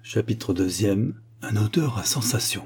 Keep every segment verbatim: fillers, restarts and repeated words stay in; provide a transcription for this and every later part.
Chapitre deuxième. Un auteur à sensation.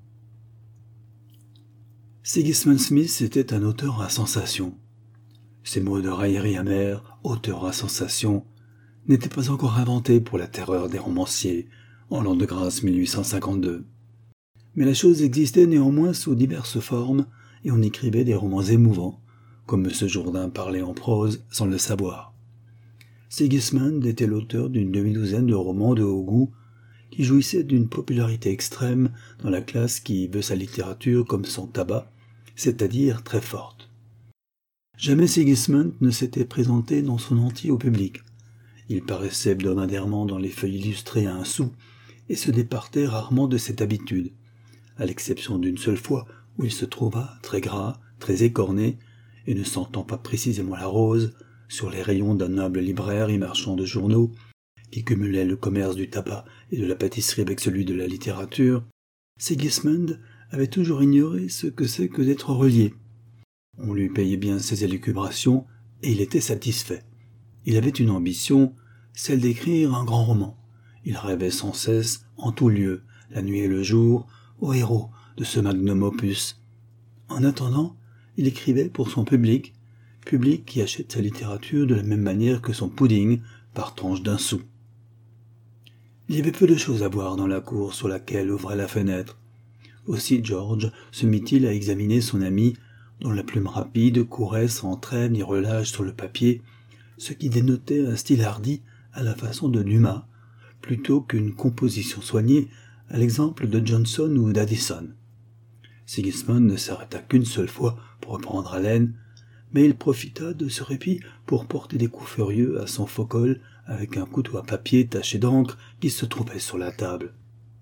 Sigismund Smith était un auteur à sensation. Ces mots de raillerie amère, auteur à sensation, n'étaient pas encore inventés pour la terreur des romanciers, en l'an de grâce mille huit cent cinquante-deux. Mais la chose existait néanmoins sous diverses formes, et on écrivait des romans émouvants, comme M. Jourdain parlait en prose sans le savoir. Sigismund était l'auteur d'une demi-douzaine de romans de haut goût, qui jouissait d'une popularité extrême dans la classe qui veut sa littérature comme son tabac, c'est-à-dire très forte. Jamais Sigismund ne s'était présenté dans son entier au public. Il paraissait hebdomadairement dans les feuilles illustrées à un sou et se départait rarement de cette habitude, à l'exception d'une seule fois où il se trouva, très gras, très écorné, et ne sentant pas précisément la rose, sur les rayons d'un noble libraire et marchand de journaux, qui cumulait le commerce du tabac et de la pâtisserie avec celui de la littérature, Sigismund avait toujours ignoré ce que c'est que d'être relié. On lui payait bien ses élucubrations, et il était satisfait. Il avait une ambition, celle d'écrire un grand roman. Il rêvait sans cesse, en tout lieu, la nuit et le jour, au héros de ce magnum opus. En attendant, il écrivait pour son public, public qui achète sa littérature de la même manière que son pudding, par tranche d'un sou. Il y avait peu de choses à voir dans la cour sur laquelle ouvrait la fenêtre. Aussi George se mit-il à examiner son ami, dont la plume rapide courait sans trêve ni relâche sur le papier, ce qui dénotait un style hardi à la façon de Dumas, plutôt qu'une composition soignée à l'exemple de Johnson ou d'Addison. Sigismund ne s'arrêta qu'une seule fois pour reprendre haleine, mais il profita de ce répit pour porter des coups furieux à son faux-col avec un couteau à papier taché d'encre qui se trouvait sur la table.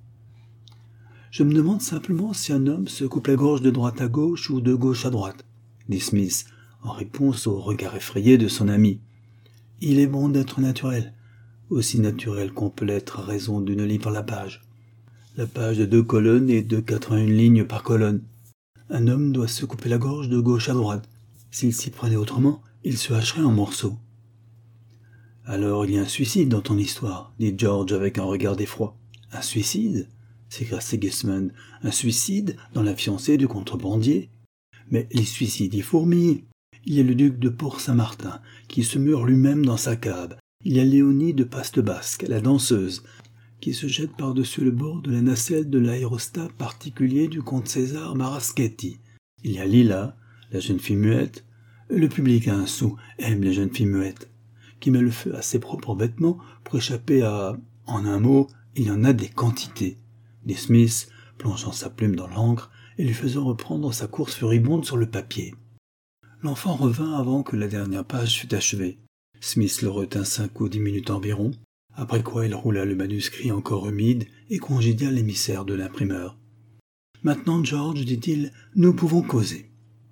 « Je me demande simplement si un homme se coupe la gorge de droite à gauche ou de gauche à droite, » dit Smith, en réponse au regard effrayé de son ami. « Il est bon d'être naturel, aussi naturel qu'on peut l'être à raison d'une livre la page. La page de deux colonnes et de quatre-vingt-une lignes par colonne. Un homme doit se couper la gorge de gauche à droite. S'il s'y prenait autrement, il se hacherait en morceaux. » « Alors il y a un suicide dans ton histoire, dit George avec un regard d'effroi. « Un suicide ?» s'écria Sigismund. « Un suicide dans la fiancée du contrebandier ? Mais les suicides y fourmillent. Il y a le duc de Port-Saint-Martin, qui se meurt lui-même dans sa cave. Il y a Léonie de Paste-Basque, la danseuse, qui se jette par-dessus le bord de la nacelle de l'aérostat particulier du comte César Maraschetti. Il y a Lila, la jeune fille muette. Le public à un sou aime les jeunes filles muettes, qui met le feu à ses propres vêtements pour échapper à... En un mot, il y en a des quantités, dit Smith, plongeant sa plume dans l'encre et lui faisant reprendre sa course furibonde sur le papier. L'enfant revint avant que la dernière page fût achevée. Smith le retint cinq ou dix minutes environ, après quoi il roula le manuscrit encore humide et congédia l'émissaire de l'imprimeur. « Maintenant, George, dit-il, nous pouvons causer. »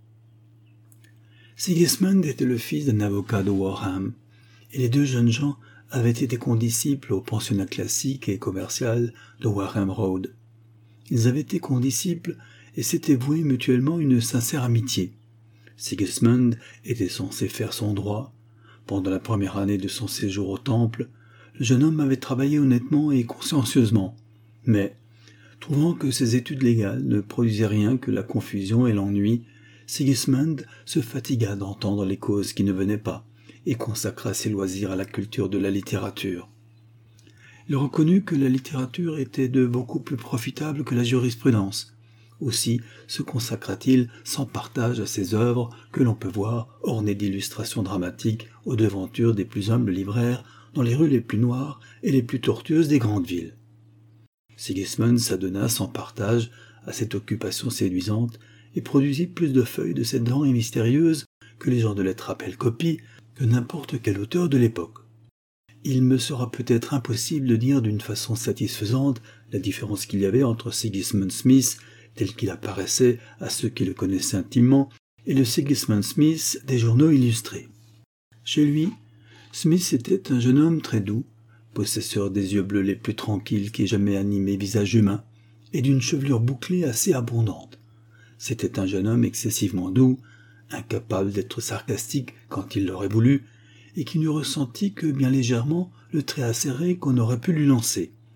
Sigismund était le fils d'un avocat de Wareham, et les deux jeunes gens avaient été condisciples au pensionnat classique et commercial de Wareham Road. Ils avaient été condisciples et s'étaient voués mutuellement une sincère amitié. Sigismund était censé faire son droit. Pendant la première année de son séjour au temple, le jeune homme avait travaillé honnêtement et consciencieusement, mais, trouvant que ses études légales ne produisaient rien que la confusion et l'ennui, Sigismund se fatigua d'entendre les causes qui ne venaient pas et consacra ses loisirs à la culture de la littérature. Il reconnut que la littérature était de beaucoup plus profitable que la jurisprudence. Aussi se consacra-t-il sans partage à ces œuvres que l'on peut voir ornées d'illustrations dramatiques aux devantures des plus humbles libraires dans les rues les plus noires et les plus tortueuses des grandes villes. Sigismund s'adonna sans partage à cette occupation séduisante et produisit plus de feuilles de cette denrée mystérieuse que les gens de lettres appellent copie, que n'importe quel auteur de l'époque. Il me sera peut-être impossible de dire d'une façon satisfaisante la différence qu'il y avait entre Sigismund Smith, tel qu'il apparaissait à ceux qui le connaissaient intimement, et le Sigismund Smith des journaux illustrés. Chez lui, Smith était un jeune homme très doux, possesseur des yeux bleus les plus tranquilles qu'ait jamais animé visage humain, et d'une chevelure bouclée assez abondante. C'était un jeune homme excessivement doux, incapable d'être sarcastique quand il l'aurait voulu, et qui n'eût ressenti que bien légèrement le trait acéré qu'on aurait pu lui lancer.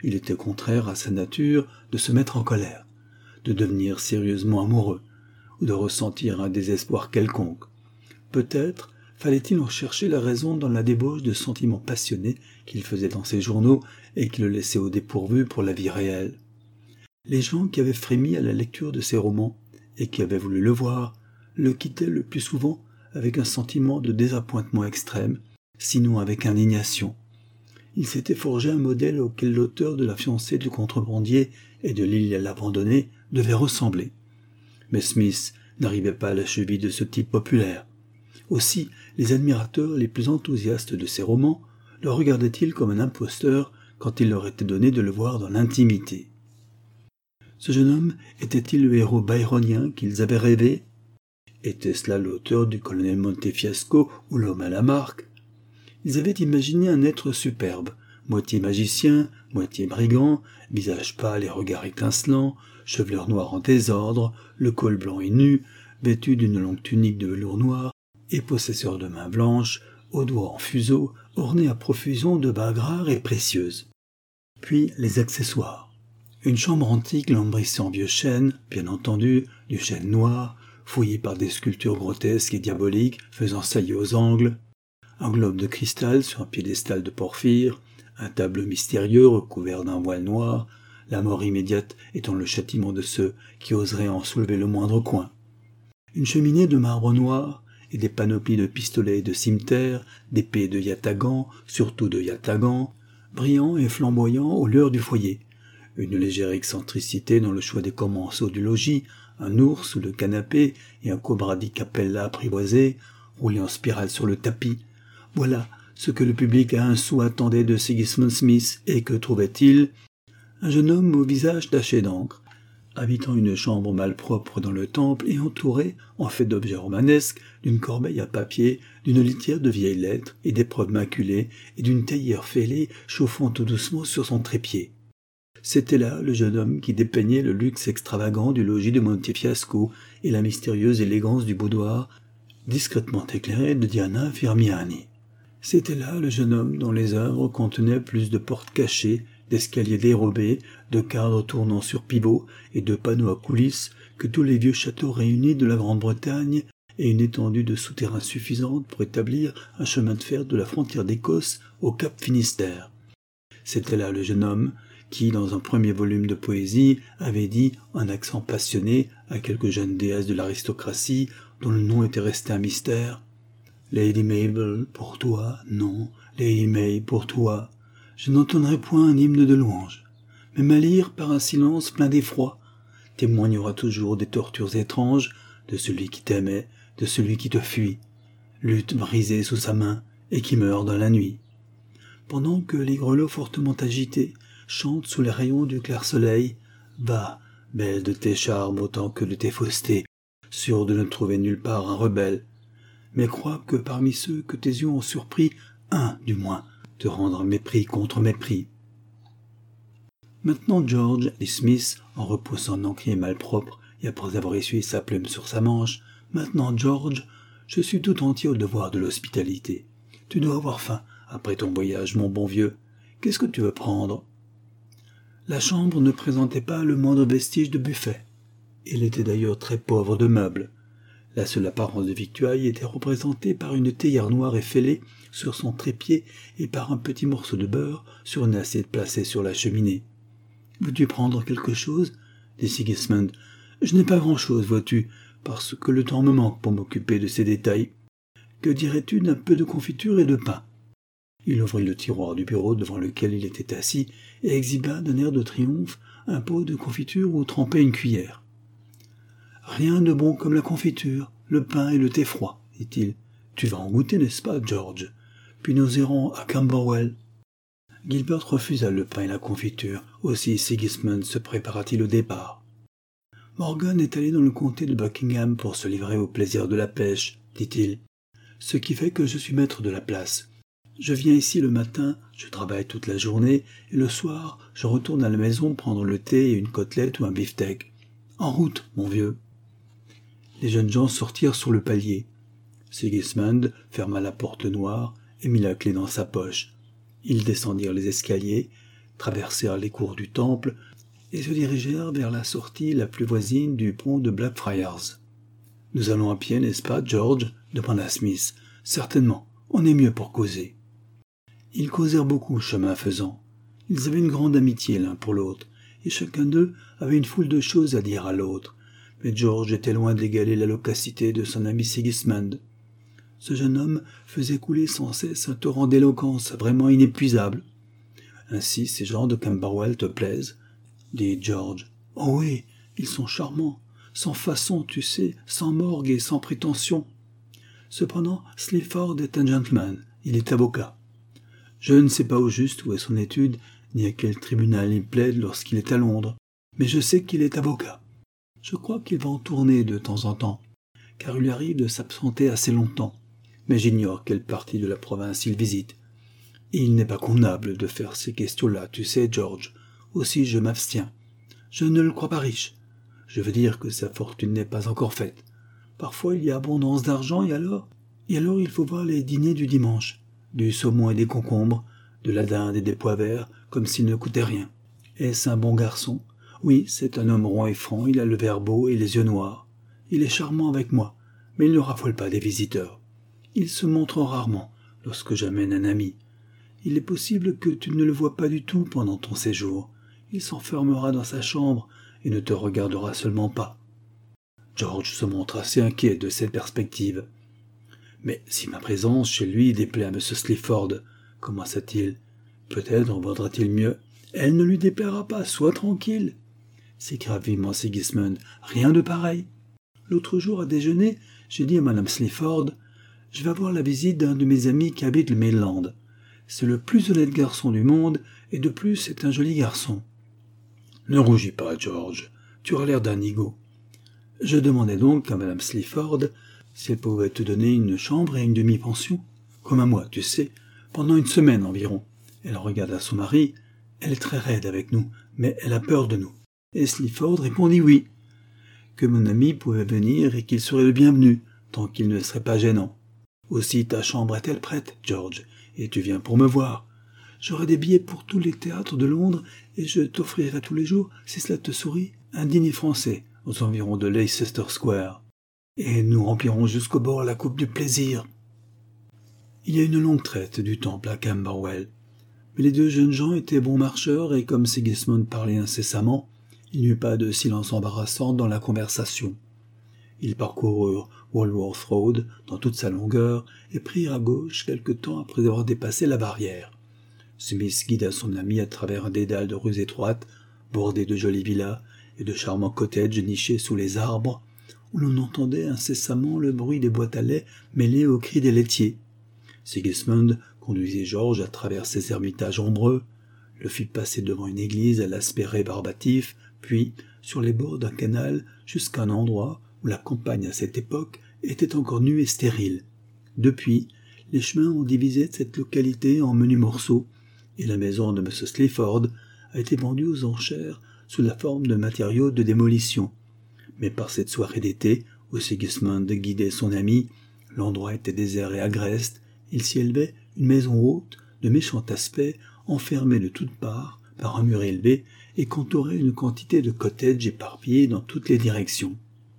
il était contraire à sa nature de se mettre en colère, de devenir sérieusement amoureux, ou de ressentir un désespoir quelconque. Peut-être fallait-il en chercher la raison dans la débauche de sentiments passionnés qu'il faisait dans ses journaux et qui le laissaient au dépourvu pour la vie réelle. Les gens qui avaient frémi à la lecture de ses romans et qui avaient voulu le voir, le quittaient le plus souvent avec un sentiment de désappointement extrême, sinon avec indignation. Il s'était forgé un modèle auquel l'auteur de La fiancée du contrebandier et de L'île à l'abandonné devait ressembler. Mais Smith n'arrivait pas à la cheville de ce type populaire. Aussi, les admirateurs les plus enthousiastes de ses romans le regardaient-ils comme un imposteur quand il leur était donné de le voir dans l'intimité. Ce jeune homme était-il le héros byronien qu'ils avaient rêvé? Était-ce là l'auteur du colonel Montefiasco ou l'homme à la marque? Ils avaient imaginé un être superbe, moitié magicien, moitié brigand, visage pâle et regard étincelant, chevelure noire en désordre, le col blanc et nu, vêtu d'une longue tunique de velours noir, et possesseur de mains blanches, aux doigts en fuseau, ornés à profusion de bagues rares et précieuses. Puis les accessoires. Une chambre antique lambrissée en vieux chêne, bien entendu, du chêne noir, fouillé par des sculptures grotesques et diaboliques faisant saillie aux angles, un globe de cristal sur un piédestal de porphyre, un tableau mystérieux recouvert d'un voile noir, la mort immédiate étant le châtiment de ceux qui oseraient en soulever le moindre coin. Une cheminée de marbre noir et des panoplies de pistolets et de cimeterres, d'épées de yatagans, surtout de yatagans, brillants et flamboyants aux lueurs du foyer. Une légère excentricité dans le choix des commensaux du logis, un ours sous le canapé et un cobra di capella apprivoisé, roulé en spirale sur le tapis. Voilà ce que le public à un sou attendait de Sigismund Smith, et que trouvait-il? Un jeune homme au visage taché d'encre, habitant une chambre malpropre dans le temple et entouré, en fait d'objets romanesques, d'une corbeille à papier, d'une litière de vieilles lettres et d'épreuves maculées, et d'une théière fêlée chauffant tout doucement sur son trépied. C'était là le jeune homme qui dépeignait le luxe extravagant du logis de Montefiasco et la mystérieuse élégance du boudoir, discrètement éclairé de Diana Firmiani. C'était là le jeune homme dont les œuvres contenaient plus de portes cachées, d'escaliers dérobés, de cadres tournant sur pivot et de panneaux à coulisses que tous les vieux châteaux réunis de la Grande-Bretagne et une étendue de souterrains suffisante pour établir un chemin de fer de la frontière d'Écosse au Cap Finistère. C'était là le jeune homme qui, dans un premier volume de poésie, avait dit, en accent passionné, à quelques jeunes déesses de l'aristocratie, dont le nom était resté un mystère: « Lady Mabel, pour toi, non, Lady May, pour toi, je n'entendrai point un hymne de louange, mais ma lyre, par un silence plein d'effroi, témoignera toujours des tortures étranges de celui qui t'aimait, de celui qui te fuit, lutte brisée sous sa main et qui meurt dans la nuit. » Pendant que les grelots fortement agités chantent sous les rayons du clair soleil, va, belle de tes charmes autant que de tes faussetés, sûre de ne trouver nulle part un rebelle, mais crois que parmi ceux que tes yeux ont surpris, un, du moins, te rendra mépris contre mépris. Maintenant George, dit Smith, en repoussant un encrier malpropre et après avoir essuyé sa plume sur sa manche, maintenant George, je suis tout entier au devoir de l'hospitalité. Tu dois avoir faim, après ton voyage, mon bon vieux. Qu'est-ce que tu veux prendre? La chambre ne présentait pas le moindre vestige de buffet. Il était d'ailleurs très pauvre de meubles. La seule apparence de victuailles était représentée par une théière noire et fêlée sur son trépied et par un petit morceau de beurre sur une assiette placée sur la cheminée. « Veux-tu prendre quelque chose ?» dit Sigismund. « Je n'ai pas grand-chose, vois-tu, parce que le temps me manque pour m'occuper de ces détails. Que dirais-tu d'un peu de confiture et de pain ?» Il ouvrit le tiroir du bureau devant lequel il était assis et exhiba d'un air de triomphe un pot de confiture où trempait une cuillère. « Rien de bon comme la confiture, le pain et le thé froid, dit-il. Tu vas en goûter, n'est-ce pas, George? Puis nous irons à Camberwell. » Gilbert refusa le pain et la confiture, aussi Sigismund se prépara-t-il au départ. « Morgan est allé dans le comté de Buckingham pour se livrer au plaisir de la pêche, dit-il, ce qui fait que je suis maître de la place. Je viens ici le matin, je travaille toute la journée, et le soir, je retourne à la maison prendre le thé et une côtelette ou un beefsteak. En route, mon vieux. » Les jeunes gens sortirent sur le palier. Sigismund ferma la porte noire et mit la clé dans sa poche. Ils descendirent les escaliers, traversèrent les cours du temple et se dirigèrent vers la sortie la plus voisine du pont de Blackfriars. « Nous allons à pied, n'est-ce pas, George ?» demanda Smith. « Certainement, on est mieux pour causer. » Ils causèrent beaucoup, chemin faisant. Ils avaient une grande amitié l'un pour l'autre, et chacun d'eux avait une foule de choses à dire à l'autre. Mais George était loin d'égaler la loquacité de son ami Sigismund. Ce jeune homme faisait couler sans cesse un torrent d'éloquence vraiment inépuisable. « Ainsi, ces gens de Camberwell te plaisent ?» dit George. « Oh oui, ils sont charmants, sans façon, tu sais, sans morgue et sans prétention. Cependant, Sleaford est un gentleman, il est avocat. Je ne sais pas au juste où est son étude, ni à quel tribunal il plaide lorsqu'il est à Londres, mais je sais qu'il est avocat. Je crois qu'il va en tourner de temps en temps, car il lui arrive de s'absenter assez longtemps, mais j'ignore quelle partie de la province il visite. Et il n'est pas convenable de faire ces questions-là, tu sais, George. Aussi je m'abstiens. Je ne le crois pas riche. Je veux dire que sa fortune n'est pas encore faite. Parfois il y a abondance d'argent, et alors, et alors il faut voir les dîners du dimanche, du saumon et des concombres, de la dinde et des pois verts, comme s'ils ne coûtaient rien. Est-ce un bon garçon? Oui, c'est un homme rond et franc, il a le verre beau et les yeux noirs. Il est charmant avec moi, mais il ne raffole pas des visiteurs. Il se montre rarement lorsque j'amène un ami. Il est possible que tu ne le vois pas du tout pendant ton séjour. Il s'enfermera dans sa chambre et ne te regardera seulement pas. George se montre assez inquiet de cette perspective. Mais si ma présence chez lui déplaît à M. Sleaford, commença-t-il, peut-être en vaudra-t-il mieux. Elle ne lui déplaira pas, sois tranquille, s'écria vivement Sigismund. Rien de pareil. L'autre jour à déjeuner, j'ai dit à Mme Sleaford, je vais avoir la visite d'un de mes amis qui habite le Midland. C'est le plus honnête garçon du monde, et de plus c'est un joli garçon. Ne rougis pas, George, tu auras l'air d'un nigaud. Je demandais donc à Mme Sleaford si elle pouvait te donner une chambre et une demi-pension, comme à moi, tu sais, pendant une semaine environ. Elle regarda son mari. Elle est très raide avec nous, mais elle a peur de nous. Et Sleaford répondit oui, que mon ami pouvait venir et qu'il serait le bienvenu, tant qu'il ne serait pas gênant. Aussi ta chambre est-elle prête, George, et tu viens pour me voir. J'aurai des billets pour tous les théâtres de Londres, et je t'offrirai tous les jours, si cela te sourit, un dîner français, aux environs de Leicester Square. Et nous remplirons jusqu'au bord la coupe du plaisir. Il y a une longue traite du temple à Camberwell. Mais les deux jeunes gens étaient bons marcheurs, et comme Sigismund parlait incessamment, il n'y eut pas de silence embarrassant dans la conversation. Ils parcoururent Walworth Road dans toute sa longueur et prirent à gauche quelque temps après avoir dépassé la barrière. Smith guida son ami à travers un dédale de rues étroites, bordées de jolies villas et de charmants cottages nichés sous les arbres, où l'on entendait incessamment le bruit des boîtes à lait mêlé aux cris des laitiers. Sigismund conduisit George à travers ces ermitages ombreux, le fit passer devant une église à l'aspect rébarbatif, puis sur les bords d'un canal jusqu'à un endroit où la campagne à cette époque était encore nue et stérile. Depuis, les chemins ont divisé cette localité en menus morceaux, et la maison de M. Sleaford a été vendue aux enchères sous la forme de matériaux de démolition. Mais par cette soirée d'été, où Sigismund guidait son ami, l'endroit était désert et agreste, il s'y élevait une maison haute, de méchant aspect, enfermée de toutes parts par un mur élevé et qu'entourait une quantité de cottages éparpillés dans toutes les directions.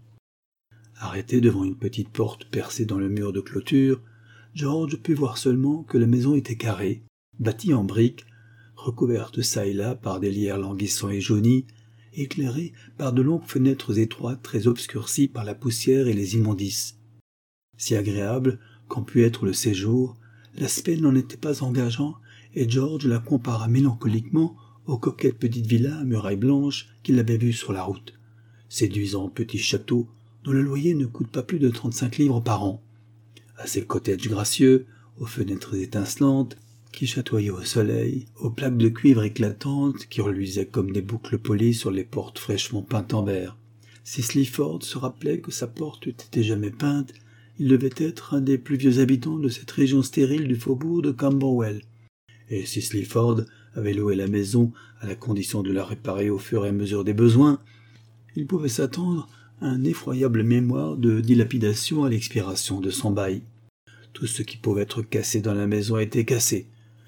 Arrêté devant une petite porte percée dans le mur de clôture, George put voir seulement que la maison était carrée, bâtie en briques, recouverte çà et là par des lierres languissants et jaunis, éclairée par de longues fenêtres étroites très obscurcies par la poussière et les immondices. Si agréable qu'en put être le séjour, l'aspect n'en était pas engageant, et George la compara mélancoliquement aux coquettes petites villas à murailles blanches qu'il avait vues sur la route. Séduisant petit château dont le loyer ne coûte pas plus de trente-cinq livres par an. À ces cottages gracieux, aux fenêtres étincelantes, qui chatoyaient au soleil, aux plaques de cuivre éclatantes qui reluisaient comme des boucles polies sur les portes fraîchement peintes en vert. Si Sleaford se rappelait que sa porte eût été jamais peinte, il devait être un des plus vieux habitants de cette région stérile du faubourg de Camberwell. Et si Sleaford avait loué la maison à la condition de la réparer au fur et à mesure des besoins, il pouvait s'attendre à un effroyable mémoire de dilapidation à l'expiration de son bail. Tout ce qui pouvait être cassé dans la maison était cassé.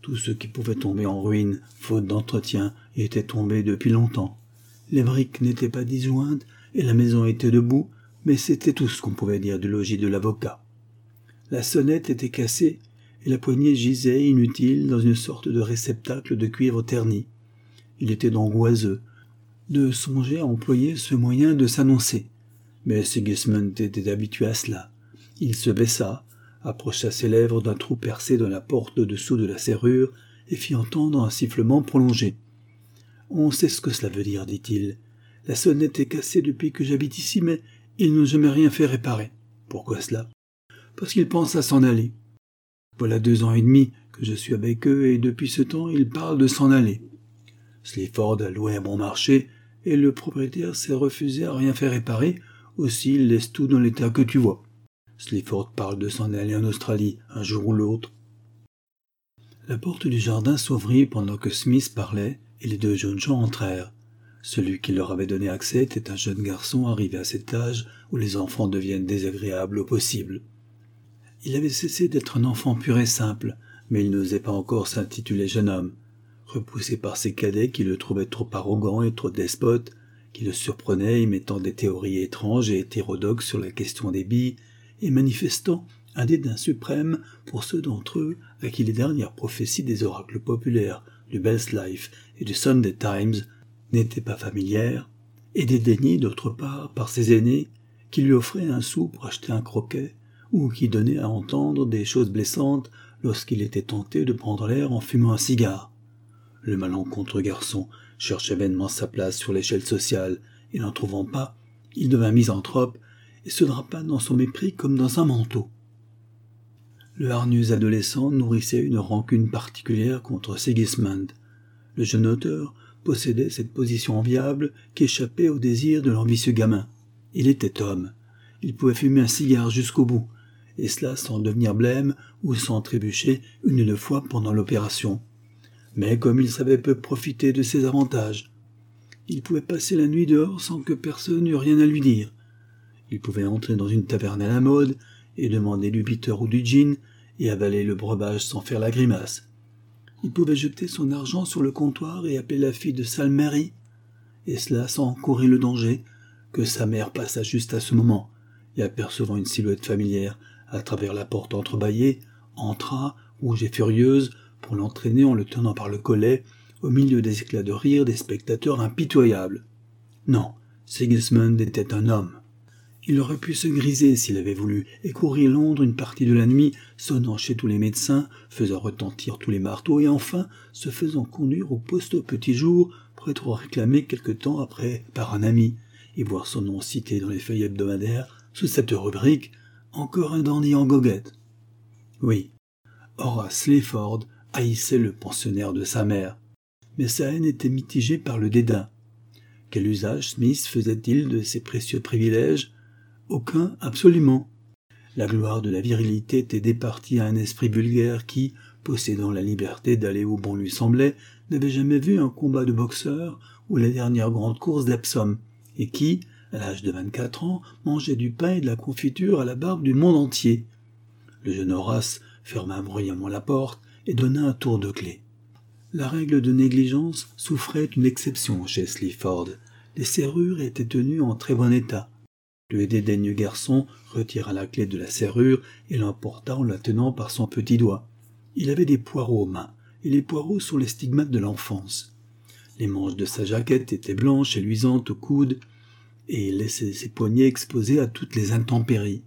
Tout ce qui pouvait tomber en ruine, faute d'entretien, y était tombé depuis longtemps. Les briques n'étaient pas disjointes et la maison était debout, mais c'était tout ce qu'on pouvait dire du logis de l'avocat. La sonnette était cassée et la poignée gisait inutile dans une sorte de réceptacle de cuivre terni. Il était donc oiseux de songer à employer ce moyen de s'annoncer. Mais Sigismund était habitué à cela. Il se baissa, approcha ses lèvres d'un trou percé dans la porte au-dessous de la serrure et fit entendre un sifflement prolongé. « On sait ce que cela veut dire, dit-il. La sonnette est cassée depuis que j'habite ici, mais ils n'ont jamais rien fait réparer. Pourquoi cela ? Parce qu'ils pensent à s'en aller. Voilà deux ans et demi que je suis avec eux et depuis ce temps, ils parlent de s'en aller. Sleaford a loué un bon marché et le propriétaire s'est refusé à rien faire réparer, aussi il laisse tout dans l'état que tu vois. Sleaford parle de s'en aller en Australie, un jour ou l'autre. » La porte du jardin s'ouvrit pendant que Smith parlait et les deux jeunes gens entrèrent. Celui qui leur avait donné accès était un jeune garçon arrivé à cet âge où les enfants deviennent désagréables au possible. Il avait cessé d'être un enfant pur et simple, mais il n'osait pas encore s'intituler jeune homme. Repoussé par ses cadets qui le trouvaient trop arrogant et trop despote, qui le surprenaient y mettant des théories étranges et hétérodoxes sur la question des billes, et manifestant un dédain suprême pour ceux d'entre eux à qui les dernières prophéties des oracles populaires du Bell's Life et du Sunday Times n'étaient pas familières, et dédaigné d'autre part par ses aînés qui lui offraient un sou pour acheter un croquet, ou qui donnaient à entendre des choses blessantes lorsqu'il était tenté de prendre l'air en fumant un cigare. Le malencontreux garçon cherchait vainement sa place sur l'échelle sociale, et n'en trouvant pas, il devint misanthrope et se drapa dans son mépris comme dans un manteau. Le hargneux adolescent nourrissait une rancune particulière contre Sigismund. Le jeune auteur possédait cette position enviable qui échappait au désir de l'ambitieux gamin. Il était homme. Il pouvait fumer un cigare jusqu'au bout, et cela sans devenir blême ou sans trébucher une ou deux fois pendant l'opération. Mais comme il savait peu profiter de ses avantages, il pouvait passer la nuit dehors sans que personne eût rien à lui dire. Il pouvait entrer dans une taverne à la mode et demander du bitter ou du gin et avaler le breuvage sans faire la grimace. Il pouvait jeter son argent sur le comptoir et appeler la fille de Sal Mary, et cela sans courir le danger que sa mère passât juste à ce moment, et apercevant une silhouette familière à travers la porte entrebâillée, entra, rouge et furieuse, pour l'entraîner en le tenant par le collet, au milieu des éclats de rire des spectateurs impitoyables. Non, Sigismund était un homme. Il aurait pu se griser s'il avait voulu, et courir Londres une partie de la nuit, sonnant chez tous les médecins, faisant retentir tous les marteaux, et enfin se faisant conduire au poste au petit jour, pour être réclamé quelque temps après par un ami, et voir son nom cité dans les feuilles hebdomadaires, sous cette rubrique « Encore un dandy en goguette ». Oui, Horace Sleaford haïssait le pensionnaire de sa mère, mais sa haine était mitigée par le dédain. Quel usage Smith faisait-il de ses précieux privilèges ? Aucun, absolument. La gloire de la virilité était départie à un esprit vulgaire qui, possédant la liberté d'aller où bon lui semblait, n'avait jamais vu un combat de boxeur ou la dernière grande course d'Epsom, et qui, à l'âge de vingt-quatre ans, mangeait du pain et de la confiture à la barbe du monde entier. Le jeune Horace ferma bruyamment la porte et donna un tour de clé. La règle de négligence souffrait une exception chez Sleaford. Les serrures étaient tenues en très bon état. Le dédaigneux garçon retira la clé de la serrure et l'emporta en la tenant par son petit doigt. Il avait des poireaux aux mains, et les poireaux sont les stigmates de l'enfance. Les manches de sa jaquette étaient blanches et luisantes au coude, et il laissait ses poignets exposés à toutes les intempéries.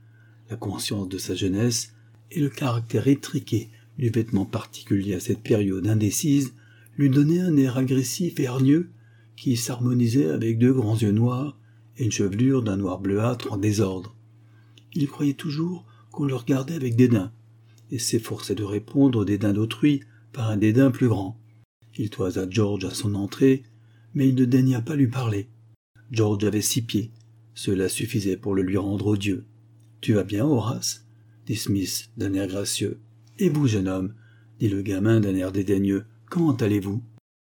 La conscience de sa jeunesse et le caractère étriqué du vêtement particulier à cette période indécise lui donnaient un air agressif et hargneux qui s'harmonisait avec deux grands yeux noirs et une chevelure d'un noir bleuâtre en désordre. Il croyait toujours qu'on le regardait avec dédain, et s'efforçait de répondre au dédain d'autrui par un dédain plus grand. Il toisa George à son entrée, mais il ne daigna pas lui parler. George avait six pieds, cela suffisait pour le lui rendre odieux. « Tu vas bien, Horace ?» dit Smith d'un air gracieux. « Et vous, jeune homme ?» dit le gamin d'un air dédaigneux. « Comment allez-vous »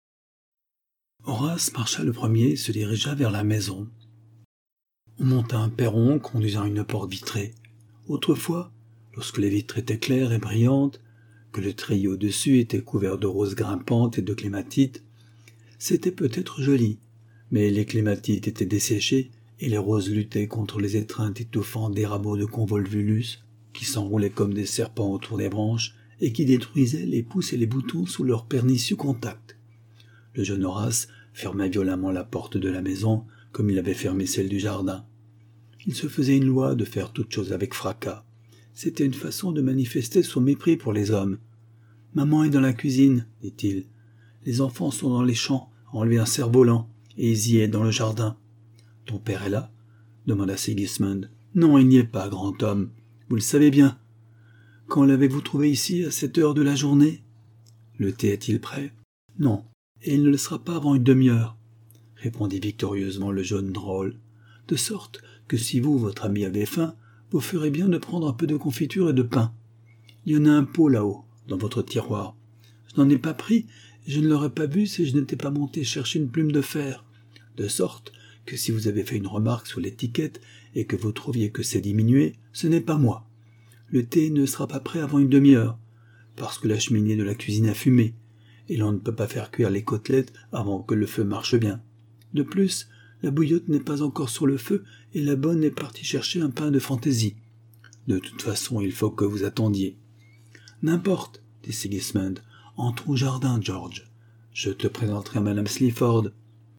Horace marcha le premier et se dirigea vers la maison. On monta un perron conduisant à une porte vitrée. Autrefois, lorsque les vitres étaient claires et brillantes, que le treillis au-dessus était couvert de roses grimpantes et de clématites, c'était peut-être joli, mais les clématites étaient desséchées et les roses luttaient contre les étreintes étouffantes des rameaux de convolvulus qui s'enroulaient comme des serpents autour des branches et qui détruisaient les pousses et les boutons sous leur pernicieux contact. Le jeune Horace ferma violemment la porte de la maison comme il avait fermé celle du jardin. Il se faisait une loi de faire toute chose avec fracas. C'était une façon de manifester son mépris pour les hommes. « Maman est dans la cuisine, dit-il. Les enfants sont dans les champs, à enlever un cerf-volant, et Izzy est dans le jardin. »« Ton père est là ?» demanda Sigismund. « Non, il n'y est pas, grand homme. Vous le savez bien. Quand l'avez-vous trouvé ici, à cette heure de la journée ?»« Le thé est-il prêt ?»« Non, et il ne le sera pas avant une demi-heure, » répondit victorieusement le jeune drôle. « De sorte que si vous, votre ami, avez faim, vous ferez bien de prendre un peu de confiture et de pain. Il y en a un pot là-haut, dans votre tiroir. Je n'en ai pas pris, et je ne l'aurais pas vu si je n'étais pas monté chercher une plume de fer. De sorte que si vous avez fait une remarque sur l'étiquette et que vous trouviez que c'est diminué, ce n'est pas moi. Le thé ne sera pas prêt avant une demi-heure, parce que la cheminée de la cuisine a fumé, et l'on ne peut pas faire cuire les côtelettes avant que le feu marche bien. De plus, la bouillotte n'est pas encore sur le feu et la bonne est partie chercher un pain de fantaisie. De toute façon, il faut que vous attendiez. »« N'importe, dit Sigismund. Entre au jardin, George. Je te présenterai madame Sleaford. »«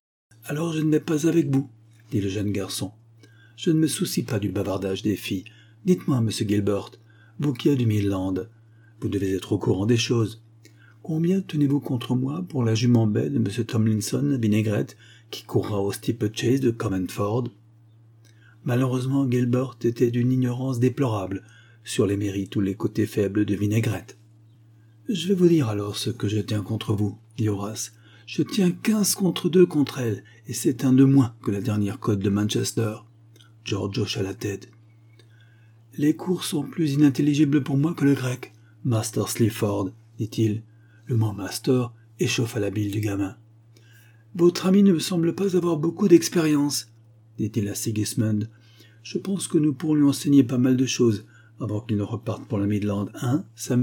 Alors je ne vais pas avec vous, dit le jeune garçon. Je ne me soucie pas du bavardage des filles. Dites-moi, monsieur Gilbert, vous qui êtes du Midland, vous devez être au courant des choses. Combien tenez-vous contre moi pour la jument belle de monsieur Tomlinson, vinaigrette, qui courra au steeplechase de Comanford ? » Malheureusement, Gilbert était d'une ignorance déplorable sur les mérites ou les côtés faibles de vinaigrette. « Je vais vous dire alors ce que je tiens contre vous, dit Horace. Je tiens quinze contre deux contre elle, et c'est un de moins que la dernière côte de Manchester. » George hocha la tête. « Les cours sont plus inintelligibles pour moi que le grec, Master Sleaford, dit-il. Le mot master échauffa la bile du gamin. « Votre ami ne me semble pas avoir beaucoup d'expérience, dit-il à Sigismund. Je pense que nous pourrons lui enseigner pas mal de choses avant qu'il ne reparte pour la Midland, hein, Samuel ?»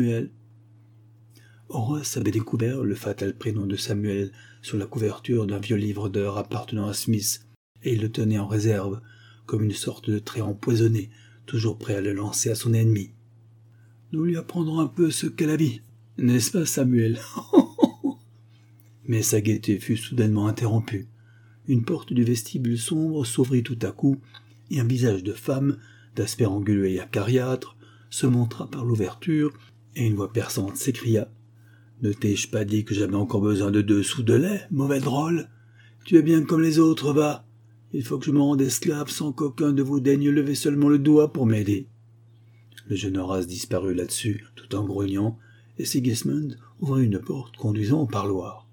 Horace avait découvert le fatal prénom de Samuel sur la couverture d'un vieux livre d'heures appartenant à Smith, et il le tenait en réserve, comme une sorte de trait empoisonné, toujours prêt à le lancer à son ennemi. « Nous lui apprendrons un peu ce qu'est la vie, n'est-ce pas, Samuel ?» Mais sa gaieté fut soudainement interrompue. Une porte du vestibule sombre s'ouvrit tout à coup, et un visage de femme, d'aspect anguleux et acariâtre, se montra par l'ouverture, et une voix perçante s'écria. « Ne t'ai-je pas dit que j'avais encore besoin de deux sous de lait, mauvais drôle ? Tu es bien comme les autres, va. Il faut que je me rende esclave sans qu'aucun de vous daigne lever seulement le doigt pour m'aider. » Le jeune Horace disparut là-dessus, tout en grognant, et Sigismund ouvrit une porte conduisant au parloir.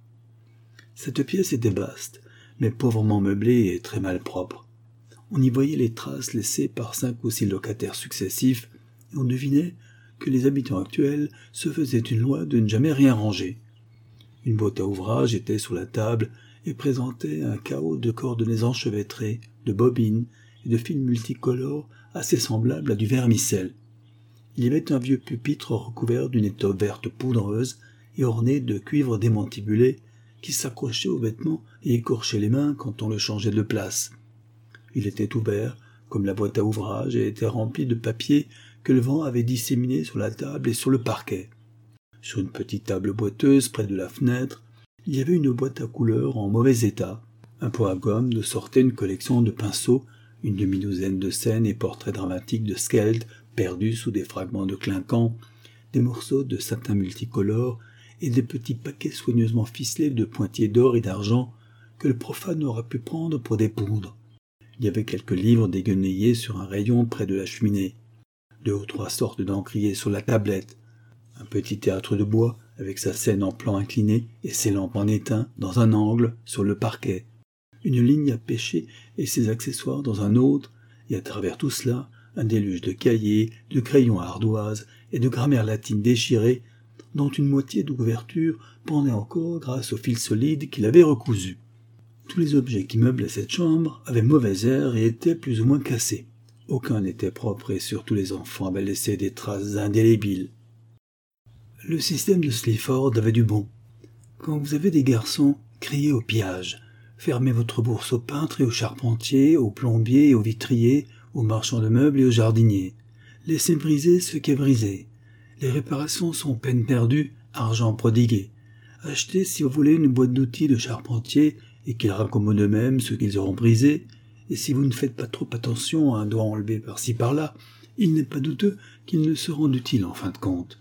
Cette pièce était vaste, mais pauvrement meublée et très malpropre. On y voyait les traces laissées par cinq ou six locataires successifs, et on devinait que les habitants actuels se faisaient une loi de ne jamais rien ranger. Une boîte à ouvrage était sur la table et présentait un chaos de coordonnées enchevêtrées, de bobines et de fils multicolores assez semblables à du vermicelle. Il y avait un vieux pupitre recouvert d'une étoffe verte poudreuse et orné de cuivre démantibulé qui s'accrochait aux vêtements et écorchait les mains quand on le changeait de place. Il était ouvert, comme la boîte à ouvrage, et était rempli de papiers que le vent avait disséminés sur la table et sur le parquet. Sur une petite table boiteuse près de la fenêtre, il y avait une boîte à couleurs en mauvais état, un pot à gomme de sortait une collection de pinceaux, une demi-douzaine de scènes et portraits dramatiques de Skeld perdus sous des fragments de clinquant, des morceaux de satin multicolore et des petits paquets soigneusement ficelés de pointillés d'or et d'argent que le profane aurait pu prendre pour des poudres. Il y avait quelques livres déguenillés sur un rayon près de la cheminée, deux ou trois sortes d'encriers sur la tablette, un petit théâtre de bois avec sa scène en plan incliné et ses lampes en étain dans un angle sur le parquet, une ligne à pêcher et ses accessoires dans un autre, et à travers tout cela, un déluge de cahiers, de crayons à ardoise et de grammaire latine déchirée, dont une moitié de couverture pendait encore grâce au fil solide qu'il avait recousu. Tous les objets qui meublaient cette chambre avaient mauvais air et étaient plus ou moins cassés. Aucun n'était propre et surtout les enfants avaient laissé des traces indélébiles. Le système de Sleaford avait du bon. Quand vous avez des garçons, criez au pillage. Fermez votre bourse au peintre et au charpentier, au plombier et au vitrier, aux marchands de meubles et aux jardiniers. Laissez briser ce qui est brisé. Les réparations sont peine perdue, argent prodigué. Achetez, si vous voulez, une boîte d'outils de charpentier et qu'ils raccommodent eux-mêmes ce qu'ils auront brisé, et si vous ne faites pas trop attention à un doigt enlevé par-ci par-là, il n'est pas douteux qu'ils ne seront utiles en fin de compte.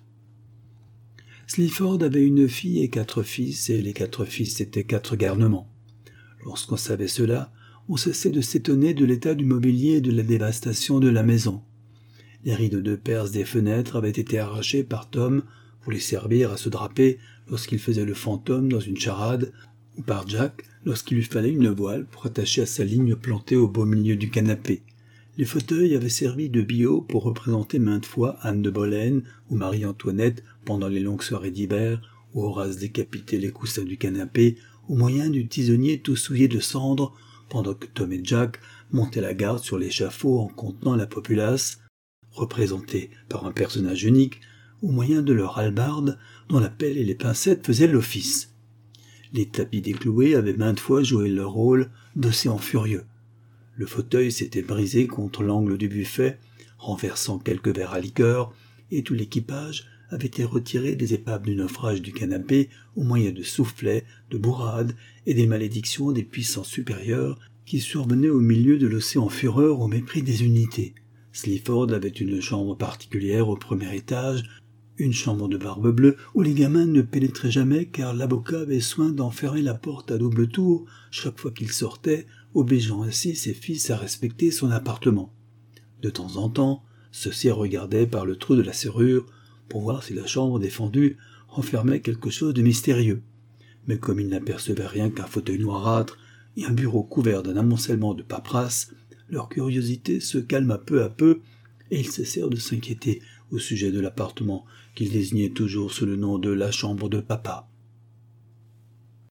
Sleaford avait une fille et quatre fils, et les quatre fils étaient quatre garnements. Lorsqu'on savait cela, on cessait de s'étonner de l'état du mobilier et de la dévastation de la maison. Les rideaux de perse des fenêtres avaient été arrachés par Tom pour les servir à se draper lorsqu'il faisait le fantôme dans une charade, ou par Jack lorsqu'il lui fallait une voile pour attacher à sa ligne plantée au beau milieu du canapé. Les fauteuils avaient servi de billot pour représenter maintes fois Anne de Boleyn ou Marie-Antoinette pendant les longues soirées d'hiver, où Horace décapitait les coussins du canapé au moyen du tisonnier tout souillé de cendres, pendant que Tom et Jack montaient la garde sur l'échafaud en contenant la populace, représentée par un personnage unique, au moyen de leur hallebarde dont la pelle et les pincettes faisaient l'office. Les tapis décloués avaient maintes fois joué leur rôle d'océan furieux. Le fauteuil s'était brisé contre l'angle du buffet, renversant quelques verres à liqueur, et tout l'équipage avait été retiré des épaves du naufrage du canapé au moyen de soufflets, de bourrades et des malédictions des puissances supérieures qui survenaient au milieu de l'océan fureur au mépris des unités. Sleaford avait une chambre particulière au premier étage, une chambre de barbe bleue où les gamins ne pénétraient jamais car l'avocat avait soin d'enfermer la porte à double tour chaque fois qu'il sortait, obligeant ainsi ses fils à respecter son appartement. De temps en temps, ceux-ci regardaient par le trou de la serrure pour voir si la chambre défendue renfermait quelque chose de mystérieux. Mais comme ils n'apercevaient rien qu'un fauteuil noirâtre et un bureau couvert d'un amoncellement de paperasses, leur curiosité se calma peu à peu et ils cessèrent de s'inquiéter au sujet de l'appartement qu'ils désignaient toujours sous le nom de la chambre de papa.